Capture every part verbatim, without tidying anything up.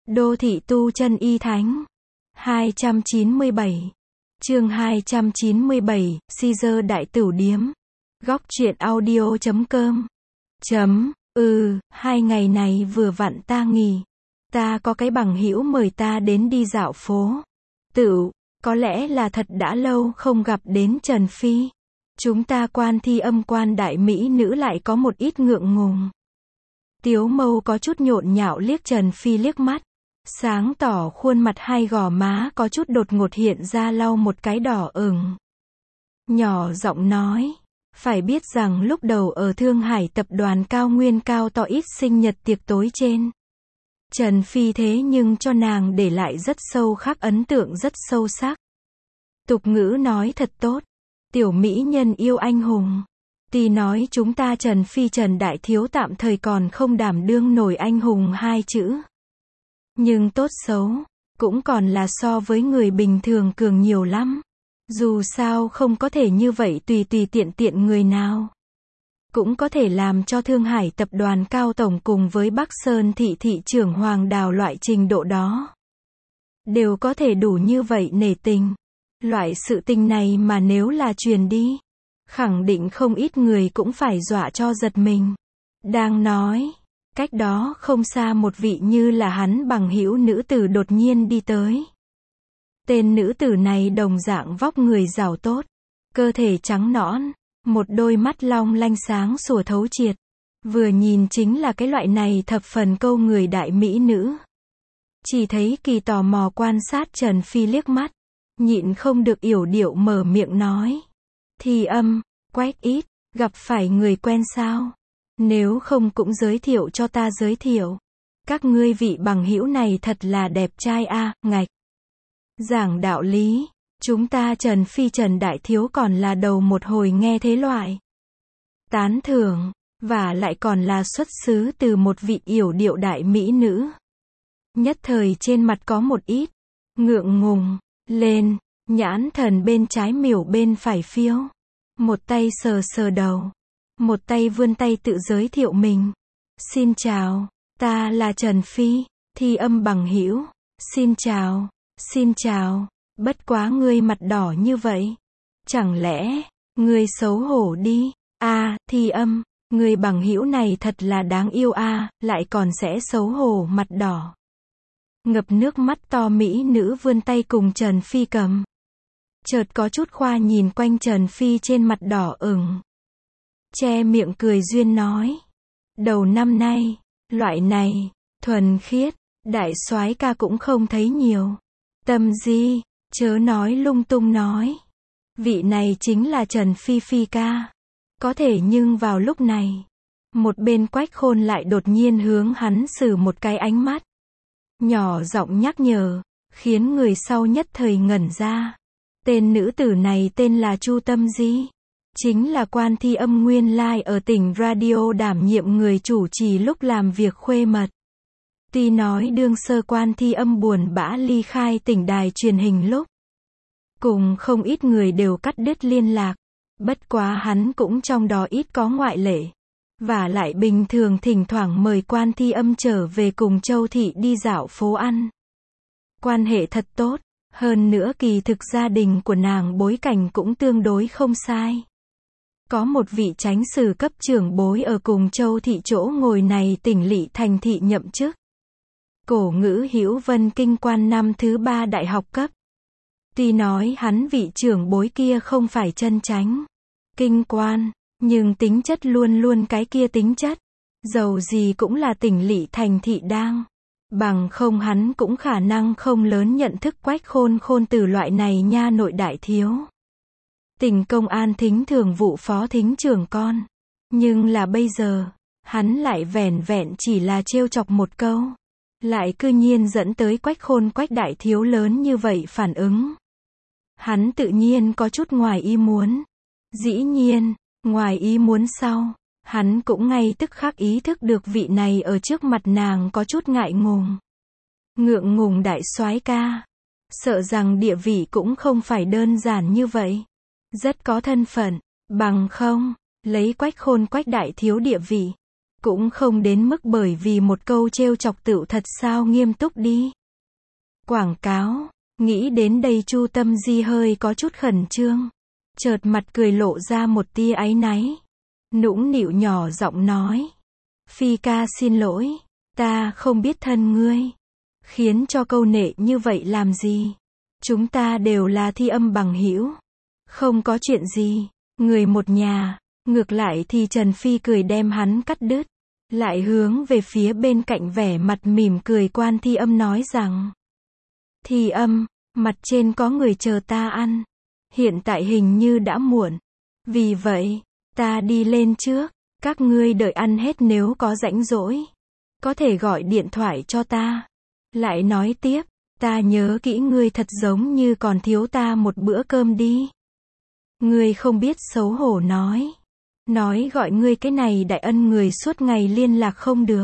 Đô thị tu chân y thánh. hai trăm chín mươi bảy. Chương hai trăm chín mươi bảy, Caesar đại tửu điếm. Góc truyện audio chấm com. Chấm, ừ, hai ngày này vừa vặn ta nghỉ. Ta có cái bằng hữu mời ta đến đi dạo phố. Tửu, có lẽ là thật đã lâu không gặp đến Trần Phi. Chúng ta quan thi âm quan đại mỹ nữ lại có một ít ngượng ngùng. Tiếu Mâu có chút nhộn nhạo liếc Trần Phi liếc mắt. Sáng tỏ khuôn mặt hai gò má có chút đột ngột hiện ra lau một cái đỏ ửng. Nhỏ giọng nói, phải biết rằng lúc đầu ở Thương Hải tập đoàn cao nguyên cao to ít sinh nhật tiệc tối trên. Trần Phi thế nhưng cho nàng để lại rất sâu khắc ấn tượng rất sâu sắc. Tục ngữ nói thật tốt, tiểu mỹ nhân yêu anh hùng. Tuy nói chúng ta Trần Phi Trần Đại Thiếu tạm thời còn không đảm đương nổi anh hùng hai chữ. Nhưng tốt xấu, cũng còn là so với người bình thường cường nhiều lắm. Dù sao không có thể như vậy tùy tùy tiện tiện người nào. Cũng có thể làm cho Thương Hải tập đoàn cao tổng cùng với Bắc Sơn thị thị trưởng Hoàng Đào loại trình độ đó. Đều có thể đủ như vậy nể tình. Loại sự tình này mà nếu là truyền đi, khẳng định không ít người cũng phải dọa cho giật mình. Đang nói, cách đó không xa một vị như là hắn bằng hữu nữ tử đột nhiên đi tới. Tên nữ tử này đồng dạng vóc người rào tốt, cơ thể trắng nõn, một đôi mắt long lanh sáng sủa thấu triệt. Vừa nhìn chính là cái loại này thập phần câu người đại mỹ nữ. Chỉ thấy Kỳ tò mò quan sát Trần Phi liếc mắt, nhịn không được yểu điệu mở miệng nói. Thi âm, Quách ít, gặp phải người quen sao? Nếu không cũng giới thiệu cho ta giới thiệu. Các ngươi vị bằng hữu này thật là đẹp trai a, à, ngạch. Giảng đạo lý, chúng ta Trần Phi Trần Đại Thiếu còn là đầu một hồi nghe thế loại tán thưởng, và lại còn là xuất xứ từ một vị yểu điệu đại mỹ nữ. Nhất thời trên mặt có một ít ngượng ngùng lên, nhãn thần bên trái miểu bên phải phiêu. Một tay sờ sờ đầu, một tay vươn tay tự giới thiệu mình. Xin chào, ta là Trần Phi, thi âm bằng hữu. Xin chào, xin chào, bất quá ngươi mặt đỏ như vậy. Chẳng lẽ, ngươi xấu hổ đi. A, à, thi âm, ngươi bằng hữu này thật là đáng yêu a, à, lại còn sẽ xấu hổ mặt đỏ. Ngập nước mắt to mỹ nữ vươn tay cùng Trần Phi cầm. Chợt có chút khoa nhìn quanh Trần Phi trên mặt đỏ ửng. Che miệng cười duyên nói. Đầu năm nay, loại này, thuần khiết, đại soái ca cũng không thấy nhiều. Tâm di, chớ nói lung tung nói. Vị này chính là Trần Phi Phi ca. Có thể nhưng vào lúc này, một bên Quách Khôn lại đột nhiên hướng hắn xử một cái ánh mắt. Nhỏ giọng nhắc nhở, khiến người sau nhất thời ngẩn ra. Tên nữ tử này tên là Chu Tâm Di, chính là quan thi âm nguyên lai ở tỉnh Radio đảm nhiệm người chủ trì lúc làm việc khuê mật. Tuy nói đương sơ quan thi âm buồn bã ly khai tỉnh đài truyền hình lúc, cùng không ít người đều cắt đứt liên lạc, bất quá hắn cũng trong đó ít có ngoại lệ. Và lại bình thường thỉnh thoảng mời quan thi âm trở về cùng Châu Thị đi dạo phố ăn. Quan hệ thật tốt. Hơn nữa kỳ thực gia đình của nàng bối cảnh cũng tương đối không sai. Có một vị chánh sử cấp trưởng bối ở cùng Châu Thị chỗ ngồi này tỉnh lỵ thành thị nhậm chức. Cổ ngữ Hữu Vân kinh quan năm thứ ba đại học cấp. Tuy nói hắn vị trưởng bối kia không phải chân chánh kinh quan, nhưng tính chất luôn luôn cái kia tính chất. Dầu gì cũng là tỉnh lỵ thành thị đang. Bằng không hắn cũng khả năng không lớn nhận thức Quách Khôn Khôn từ loại này nha nội đại thiếu. Tỉnh công an thính thường vụ phó thính trưởng con. Nhưng là bây giờ, hắn lại vẻn vẹn chỉ là trêu chọc một câu. Lại cư nhiên dẫn tới Quách Khôn Quách đại thiếu lớn như vậy phản ứng. Hắn tự nhiên có chút ngoài ý muốn. Dĩ nhiên, ngoài ý muốn sau. Hắn cũng ngay tức khắc ý thức được vị này ở trước mặt nàng có chút ngại ngùng. Ngượng ngùng đại soái ca. Sợ rằng địa vị cũng không phải đơn giản như vậy. Rất có thân phận, bằng không, lấy Quách Khôn Quách đại thiếu địa vị. Cũng không đến mức bởi vì một câu trêu chọc tựu thật sao nghiêm túc đi. Quảng cáo. Nghĩ đến đây Chu Tâm Di hơi có chút khẩn trương. Chợt mặt cười lộ ra một tia áy náy. Nũng nịu nhỏ giọng nói. Phi ca xin lỗi. Ta không biết thân ngươi. Khiến cho câu nệ như vậy làm gì. Chúng ta đều là thi âm bằng hữu. Không có chuyện gì. Người một nhà. Ngược lại thì Trần Phi cười đem hắn cắt đứt. Lại hướng về phía bên cạnh vẻ mặt mỉm cười Quan Thi Âm nói rằng. Thi Âm, mặt trên có người chờ ta ăn. Hiện tại hình như đã muộn. Vì vậy, ta đi lên trước. Các ngươi đợi ăn hết nếu có rãnh rỗi. Có thể gọi điện thoại cho ta. Lại nói tiếp, ta nhớ kỹ ngươi thật giống như còn thiếu ta một bữa cơm đi. Ngươi không biết xấu hổ nói. Nói gọi ngươi cái này đại ân người suốt ngày liên lạc không được.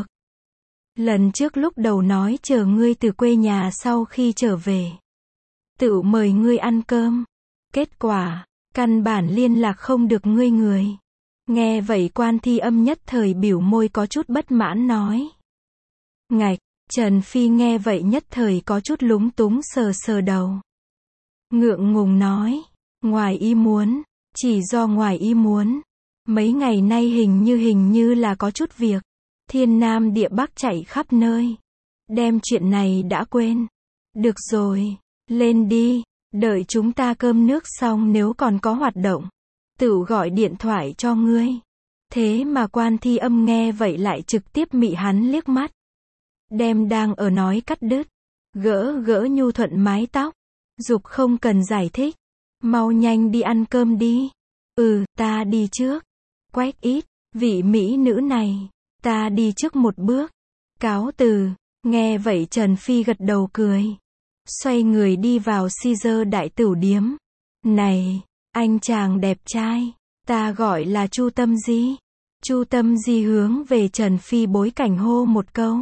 Lần trước lúc đầu nói chờ ngươi từ quê nhà sau khi trở về. Tự mời ngươi ăn cơm. Kết quả, căn bản liên lạc không được ngươi người. Nghe vậy Quan Thi Âm nhất thời biểu môi có chút bất mãn nói. Ngạch, Trần Phi nghe vậy nhất thời có chút lúng túng sờ sờ đầu. Ngượng ngùng nói, ngoài ý muốn, chỉ do ngoài ý muốn. Mấy ngày nay hình như hình như là có chút việc. Thiên Nam địa Bắc chạy khắp nơi. Đem chuyện này đã quên. Được rồi, lên đi, đợi chúng ta cơm nước xong nếu còn có hoạt động. Tự gọi điện thoại cho ngươi. Thế mà Quan Thi Âm nghe vậy lại trực tiếp mị hắn liếc mắt. Đem đang ở nói cắt đứt. Gỡ gỡ nhu thuận mái tóc. Dục không cần giải thích. Mau nhanh đi ăn cơm đi. Ừ, ta đi trước. Quách ít, vị mỹ nữ này. Ta đi trước một bước. Cáo từ. Nghe vậy Trần Phi gật đầu cười. Xoay người đi vào Caesar đại tửu điếm. Này, anh chàng đẹp trai. Ta gọi là Chu Tâm Di. Chu Tâm Di hướng về Trần Phi bối cảnh hô một câu.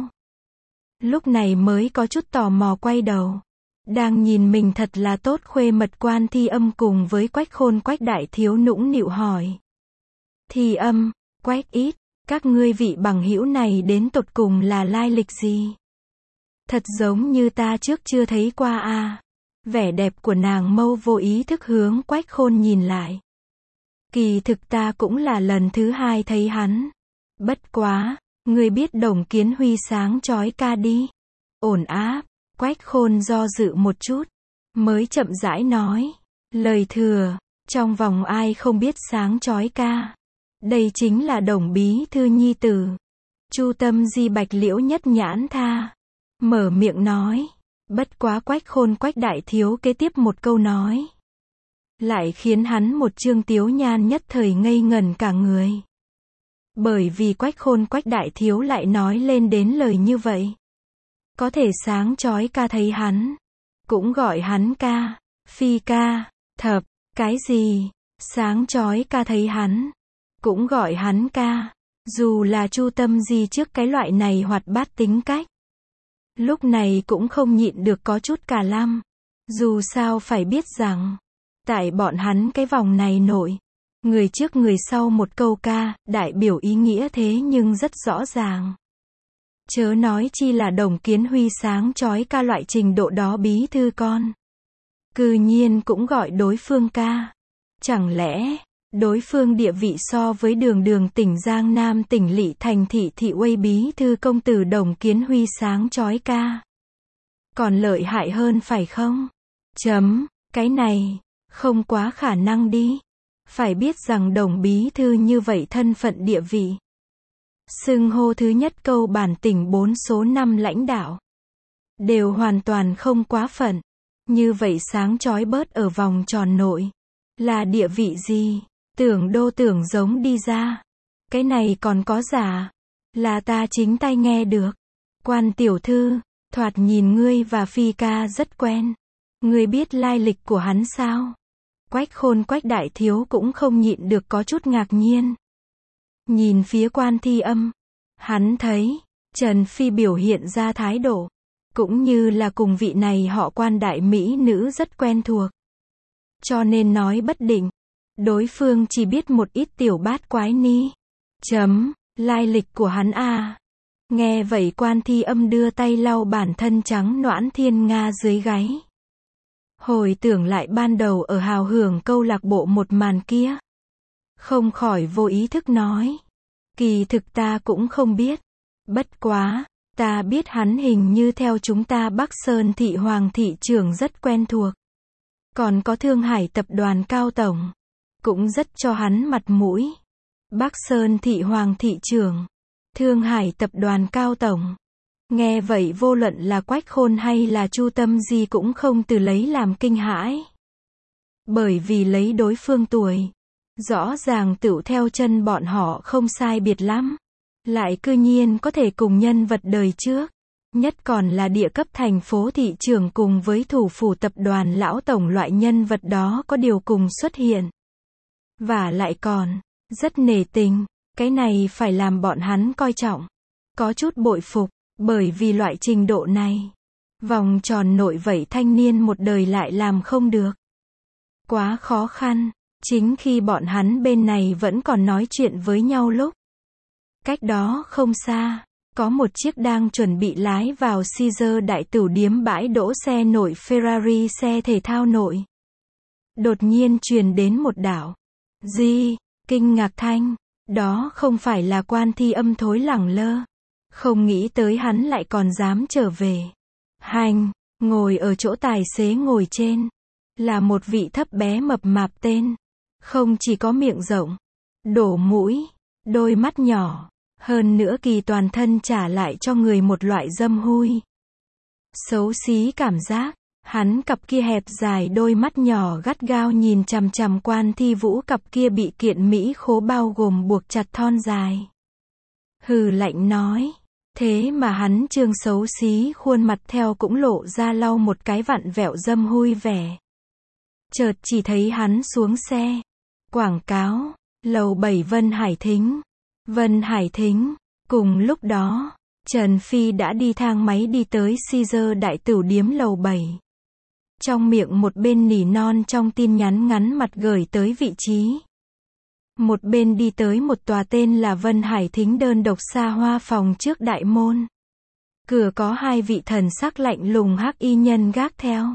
Lúc này mới có chút tò mò quay đầu. Đang nhìn mình thật là tốt khuê mật Quan Thi Âm cùng với Quách Khôn Quách đại thiếu nũng nịu hỏi. Thi Âm, Quách ít, các ngươi vị bằng hữu này đến tột cùng là lai lịch gì? Thật giống như ta trước chưa thấy qua a. À. Vẻ đẹp của nàng mâu vô ý thức hướng Quách Khôn nhìn lại. Kỳ thực ta cũng là lần thứ hai thấy hắn. Bất quá, ngươi biết Đồng Kiến Huy sáng chói ca đi. Ổn áp, Quách Khôn do dự một chút, mới chậm rãi nói. Lời thừa, trong vòng ai không biết sáng chói ca. Đây chính là Đồng bí thư nhi tử. Chu Tâm Di bạch liễu nhất nhãn tha. Mở miệng nói. Bất quá Quách Khôn Quách đại thiếu kế tiếp một câu nói. Lại khiến hắn một trương tiếu nhan nhất thời ngây ngẩn cả người. Bởi vì Quách Khôn Quách đại thiếu lại nói lên đến lời như vậy. Có thể sáng chói ca thấy hắn. Cũng gọi hắn ca. Phi ca. Thập. Cái gì? Sáng chói ca thấy hắn. Cũng gọi hắn ca. Dù là Chu Tâm Di trước cái loại này hoạt bát tính cách. Lúc này cũng không nhịn được có chút cả lăm. Dù sao phải biết rằng. Tại bọn hắn cái vòng này nổi. Người trước người sau một câu ca, đại biểu ý nghĩa thế nhưng rất rõ ràng. Chớ nói chi là Đồng Kiến Huy sáng chói ca loại trình độ đó bí thư con. Cư nhiên cũng gọi đối phương ca. Chẳng lẽ, đối phương địa vị so với đường đường tỉnh Giang Nam tỉnh Lỵ Thành thị thị uây bí thư công tử Đồng Kiến Huy sáng chói ca. Còn lợi hại hơn phải không? Chấm, cái này, không quá khả năng đi. Phải biết rằng Đồng bí thư như vậy thân phận địa vị. Xưng hô thứ nhất câu bản tỉnh bốn số năm lãnh đạo. Đều hoàn toàn không quá phận. Như vậy sáng chói bớt ở vòng tròn nội. Là địa vị gì? Tưởng đô tưởng giống đi ra. Cái này còn có giả. Là ta chính tay nghe được. Quan tiểu thư, thoạt nhìn ngươi và Phi ca rất quen. Ngươi biết lai lịch của hắn sao? Quách Khôn Quách đại thiếu cũng không nhịn được có chút ngạc nhiên. Nhìn phía Quan Thi Âm. Hắn thấy, Trần Phi biểu hiện ra thái độ. Cũng như là cùng vị này họ Quan đại mỹ nữ rất quen thuộc. Cho nên nói bất định. Đối phương chỉ biết một ít tiểu bát quái ni. Chấm, Lai lịch của hắn à. Nghe vậy Quan Thi Âm đưa tay lau bản thân trắng nõn thiên nga dưới gáy. Hồi tưởng lại ban đầu ở hào hưởng câu lạc bộ một màn kia. Không khỏi vô ý thức nói. Kỳ thực ta cũng không biết. Bất quá, ta biết hắn hình như theo chúng ta Bắc Sơn thị Hoàng thị trưởng rất quen thuộc. Còn có Thương Hải tập đoàn Cao tổng. Cũng rất cho hắn mặt mũi. Bắc Sơn thị Hoàng thị trưởng. Thương Hải tập đoàn Cao tổng. Nghe vậy vô luận là Quách Khôn hay là Chu Tâm Di cũng không từ lấy làm kinh hãi. Bởi vì lấy đối phương tuổi. Rõ ràng tựu theo chân bọn họ không sai biệt lắm. Lại cư nhiên có thể cùng nhân vật đời trước. Nhất còn là địa cấp thành phố thị trưởng cùng với thủ phủ tập đoàn lão tổng loại nhân vật đó có điều cùng xuất hiện. Và lại còn, rất nể tình, cái này phải làm bọn hắn coi trọng. Có chút bội phục, bởi vì loại trình độ này. Vòng tròn nội vậy thanh niên một đời lại làm không được. Quá khó khăn, chính khi bọn hắn bên này vẫn còn nói chuyện với nhau lúc. Cách đó không xa, có một chiếc đang chuẩn bị lái vào Caesar đại tửu điếm bãi đỗ xe nội Ferrari xe thể thao nội. Đột nhiên truyền đến một đạo. Gì? Kinh ngạc thanh. Đó không phải là Quan Thi Âm thối lẳng lơ. Không nghĩ tới hắn lại còn dám trở về. Hành, ngồi ở chỗ tài xế ngồi trên. Là một vị thấp bé mập mạp tên. Không chỉ có miệng rộng, đổ mũi, đôi mắt nhỏ. Hơn nữa kỳ toàn thân trả lại cho người một loại dâm hui. Xấu xí cảm giác. Hắn cặp kia hẹp dài đôi mắt nhỏ gắt gao nhìn chằm chằm Quan Thi Vũ cặp kia bị kiện Mỹ khố bao gồm buộc chặt thon dài. Hừ lạnh nói. Thế mà hắn trương xấu xí khuôn mặt theo cũng lộ ra lau một cái vặn vẹo dâm hui vẻ. Chợt chỉ thấy hắn xuống xe. Quảng cáo. Lầu bảy Vân Hải Thính. Vân Hải Thính. Cùng lúc đó, Trần Phi đã đi thang máy đi tới Caesar đại tửu điếm lầu bảy. Trong miệng một bên nỉ non trong tin nhắn ngắn mặt gửi tới vị trí. Một bên đi tới một tòa tên là Vân Hải Thính đơn độc xa hoa phòng trước đại môn. Cửa có hai vị thần sắc lạnh lùng hắc y nhân gác theo.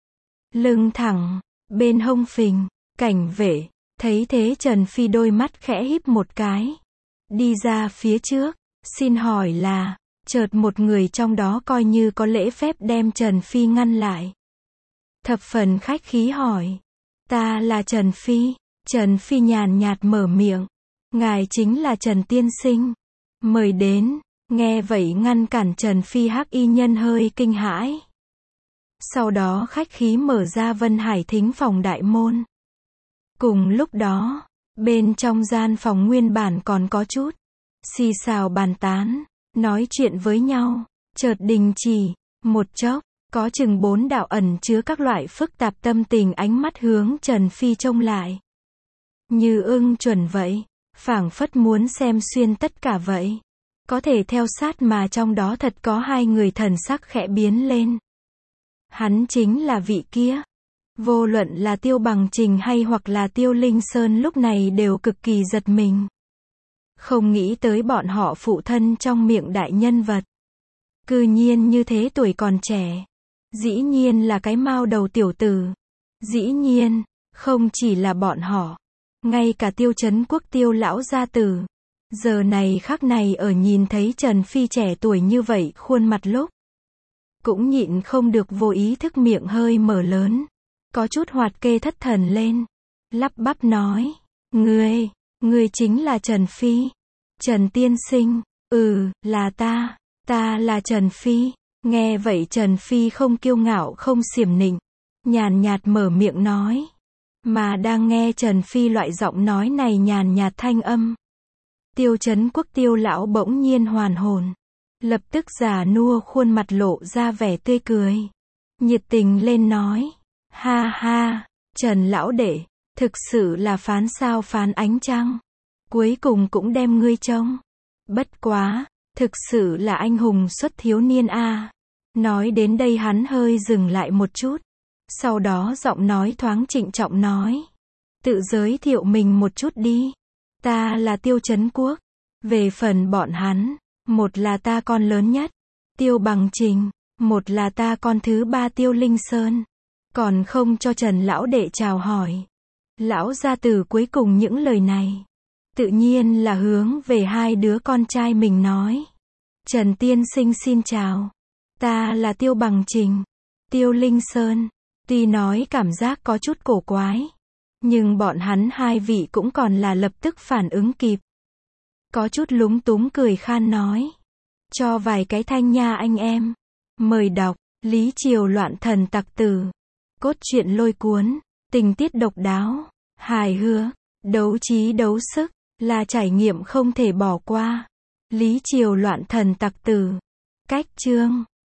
Lưng thẳng, bên hông phình, cảnh vệ, thấy thế Trần Phi đôi mắt khẽ híp một cái. Đi ra phía trước, xin hỏi là, chợt một người trong đó coi như có lễ phép đem Trần Phi ngăn lại. Thập phần khách khí hỏi. Ta là Trần Phi. Trần Phi nhàn nhạt mở miệng. Ngài chính là Trần Tiên Sinh. Mời đến. Nghe vậy ngăn cản Trần Phi hắc y nhân hơi kinh hãi. Sau đó khách khí mở ra Vân Hải Thính phòng đại môn. Cùng lúc đó, bên trong gian phòng nguyên bản còn có chút xì xào bàn tán, nói chuyện với nhau, chợt đình chỉ, một chốc. Có chừng bốn đạo ẩn chứa các loại phức tạp tâm tình ánh mắt hướng Trần Phi trông lại. Như ưng chuẩn vậy, phảng phất muốn xem xuyên tất cả vậy. Có thể theo sát mà trong đó thật có hai người thần sắc khẽ biến lên. Hắn chính là vị kia. Vô luận là Tiêu Bằng Trình hay hoặc là Tiêu Linh Sơn lúc này đều cực kỳ giật mình. Không nghĩ tới bọn họ phụ thân trong miệng đại nhân vật. Cư nhiên như thế tuổi còn trẻ. Dĩ nhiên là cái mao đầu tiểu tử. Dĩ nhiên, không chỉ là bọn họ. Ngay cả Tiêu Trấn Quốc Tiêu lão gia tử. Giờ này khắc này ở nhìn thấy Trần Phi trẻ tuổi như vậy khuôn mặt lúc. Cũng nhịn không được vô ý thức miệng hơi mở lớn. Có chút hoạt kê thất thần lên. Lắp bắp nói. Ngươi, ngươi chính là Trần Phi. Trần Tiên Sinh. Ừ, là ta. Ta là Trần Phi. Nghe vậy Trần Phi không kiêu ngạo không xiểm nịnh. Nhàn nhạt mở miệng nói. Mà đang nghe Trần Phi loại giọng nói này nhàn nhạt thanh âm. Tiêu Trấn Quốc Tiêu lão bỗng nhiên hoàn hồn. Lập tức già nua khuôn mặt lộ ra vẻ tươi cười. Nhiệt tình lên nói. Ha ha, Trần lão đệ, thực sự là phán sao phán ánh trăng. Cuối cùng cũng đem ngươi trông. Bất quá, thực sự là anh hùng xuất thiếu niên a. Nói đến đây hắn hơi dừng lại một chút. Sau đó giọng nói thoáng trịnh trọng nói. Tự giới thiệu mình một chút đi. Ta là Tiêu Trấn Quốc. Về phần bọn hắn, một là ta con lớn nhất, Tiêu Bằng Trình, một là ta con thứ ba Tiêu Linh Sơn, còn không cho Trần lão đệ chào hỏi. Lão gia tử cuối cùng những lời này, tự nhiên là hướng về hai đứa con trai mình nói. Trần tiên sinh xin chào. Ta là Tiêu Bằng Trình. Tiêu Linh Sơn. Tuy nói cảm giác có chút cổ quái, nhưng bọn hắn hai vị cũng còn là lập tức phản ứng kịp. Có chút lúng túng cười khan nói. Cho vài cái thanh nha anh em. Mời đọc. Lý Triều loạn thần tặc tử. Cốt truyện lôi cuốn. Tình tiết độc đáo. Hài hước. Đấu trí đấu sức. Là trải nghiệm không thể bỏ qua. Lý Triều loạn thần tặc tử. Cách chương.